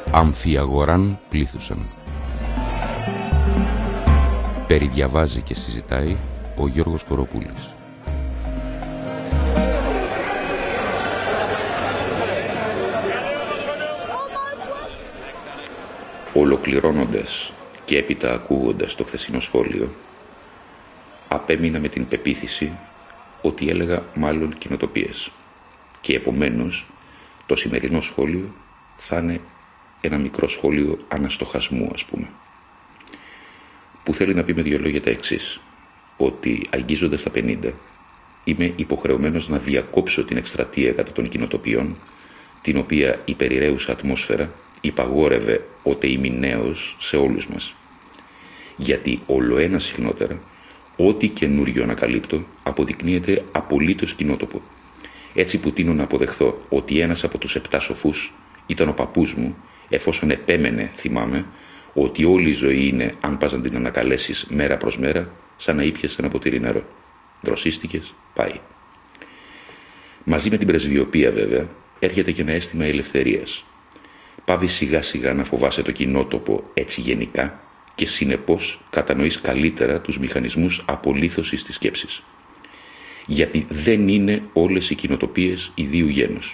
Αμφιαγοράν πλήθουσαν. Περιδιαβάζει και συζητάει ο Γιώργος Κοροπούλης. Ολοκληρώνοντας και έπειτα ακούγοντας το χθεσινό σχόλιο, απέμεινα με την πεποίθηση ότι έλεγα μάλλον κοινοτοπίες και επομένως το σημερινό σχόλιο θα είναι ένα μικρό σχόλιο αναστοχασμού, ας πούμε, που θέλει να πει με δύο λόγια τα εξής: ότι αγγίζοντας τα 50 είμαι υποχρεωμένος να διακόψω την εκστρατεία κατά των κοινοτοπιών, την οποία η περιραίουσα ατμόσφαιρα υπαγόρευε ότε είμαι νέος σε όλους μας. Γιατί ολοένα συχνότερα ό,τι καινούριο ανακαλύπτω αποδεικνύεται απολύτως κοινότοπο. Έτσι που τείνω να αποδεχθώ ότι ένας από τους 7 σοφούς ήταν ο παππούς μου, εφόσον επέμενε, θυμάμαι, ότι όλη η ζωή είναι, αν πας να την ανακαλέσεις μέρα προς μέρα, σαν να ήπιες ένα ποτήρι νερό. Δροσίστηκες, πάει. Μαζί με την πρεσβειοποία, βέβαια, έρχεται και ένα αίσθημα ελευθερίας. Πάβει σιγά σιγά να φοβάσαι το κοινότοπο έτσι γενικά και συνεπώς κατανοείς καλύτερα τους μηχανισμούς απολύθωσης της σκέψης. Γιατί δεν είναι όλες οι κοινοτοπίες ιδίου γένους.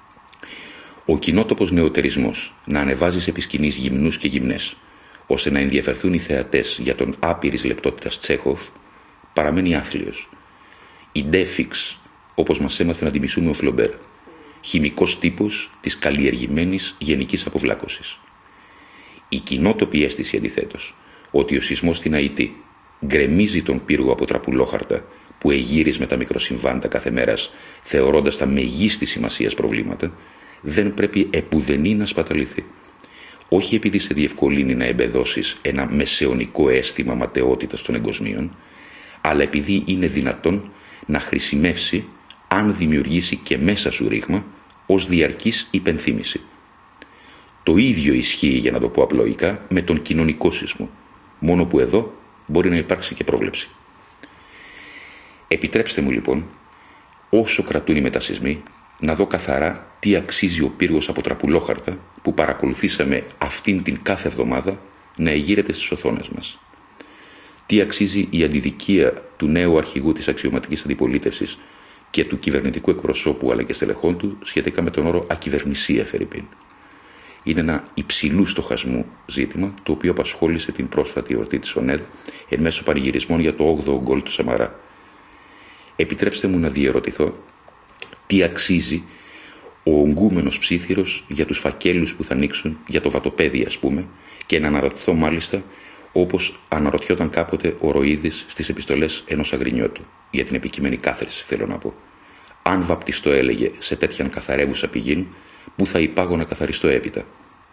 Ο κοινότοπος νεωτερισμός να ανεβάζει επί σκηνής γυμνούς και γυμνές, ώστε να ενδιαφερθούν οι θεατές για τον άπειρης λεπτότητας Τσέχοφ, παραμένει άθλιος. Η ντέφιξ, όπως μας έμαθε να τιμήσουμε ο Φλομπέρ, χημικός τύπος της καλλιεργημένης γενικής αποβλάκωσης. Η κοινότοπη αίσθηση, αντιθέτως, ότι ο σεισμός στην Αϊτή γκρεμίζει τον πύργο από τραπουλόχαρτα που εγείρεις με τα μικροσυμβάντα κάθε μέρας, θεωρώντας τα μεγίστη σημασίας προβλήματα, δεν πρέπει επουδενή να σπαταληθεί. Όχι επειδή σε διευκολύνει να εμπεδώσεις ένα μεσαιωνικό αίσθημα ματαιότητας των εγκοσμίων, αλλά επειδή είναι δυνατόν να χρησιμεύσει αν δημιουργήσει και μέσα σου ρήγμα ως διαρκής υπενθύμηση. Το ίδιο ισχύει, για να το πω απλοϊκά, με τον κοινωνικό σεισμό, μόνο που εδώ μπορεί να υπάρξει και πρόβλεψη. Επιτρέψτε μου λοιπόν, όσο κρατούν οι μετασεισμοί, να δω καθαρά τι αξίζει ο πύργος από τραπουλόχαρτα που παρακολουθήσαμε αυτήν την κάθε εβδομάδα να εγείρεται στις οθόνες μας. Τι αξίζει η αντιδικία του νέου αρχηγού της αξιωματικής αντιπολίτευσης και του κυβερνητικού εκπροσώπου αλλά και στελεχών του σχετικά με τον όρο ακυβερνησία φερειπίν. Είναι ένα υψηλού στοχασμού ζήτημα, το οποίο απασχόλησε την πρόσφατη εορτή της ΟΝΕΔ εν μέσω πανηγυρισμών για το 8ο γκολ του Σαμαρά. Επιτρέψτε μου να διερωτηθώ τι αξίζει ο ογκούμενος ψήθυρος για τους φακέλους που θα ανοίξουν για το βατοπέδι, ας πούμε, και να αναρωτηθώ μάλιστα όπως αναρωτιόταν κάποτε ο Ροίδης στις επιστολές ενός Αγρινιώτου, για την επικείμενη κάθριση θέλω να πω. Αν βαπτιστώ, έλεγε, σε τέτοιαν καθαρεύουσα πηγήν, πού θα υπάγω να καθαριστώ έπειτα.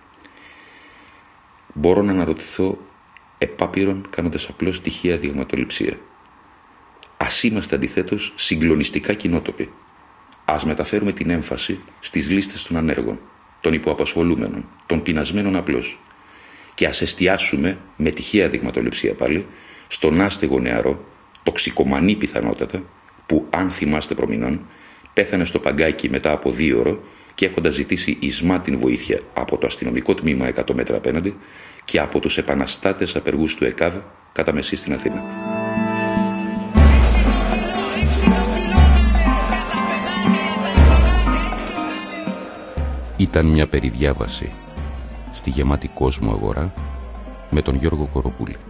Μπορώ να αναρωτηθώ επάπειρον κάνοντας απλώς τυχαία δειγματοληψία. Ας είμαστε αντιθέτως συγκλονιστικά κοινότοποι. Ας μεταφέρουμε την έμφαση στις λίστες των ανέργων, των υποαπασχολούμενων, των πεινασμένων απλώς. Και ας εστιάσουμε, με τυχαία δειγματοληψία πάλι, στον άστεγο νεαρό, τοξικομανή πιθανότατα, που, αν θυμάστε προμηνών, πέθανε στο παγκάκι μετά από 2 ώρες και έχοντας ζητήσει ισμά την βοήθεια από το αστυνομικό τμήμα 100 μέτρα απέναντι και από τους επαναστάτες απεργούς του ΕΚΑΒ κατά μεσή στην Αθήνα. Ήταν μια περιδιάβαση στη γεμάτη κόσμο αγορά με τον Γιώργο Κοροπούλη.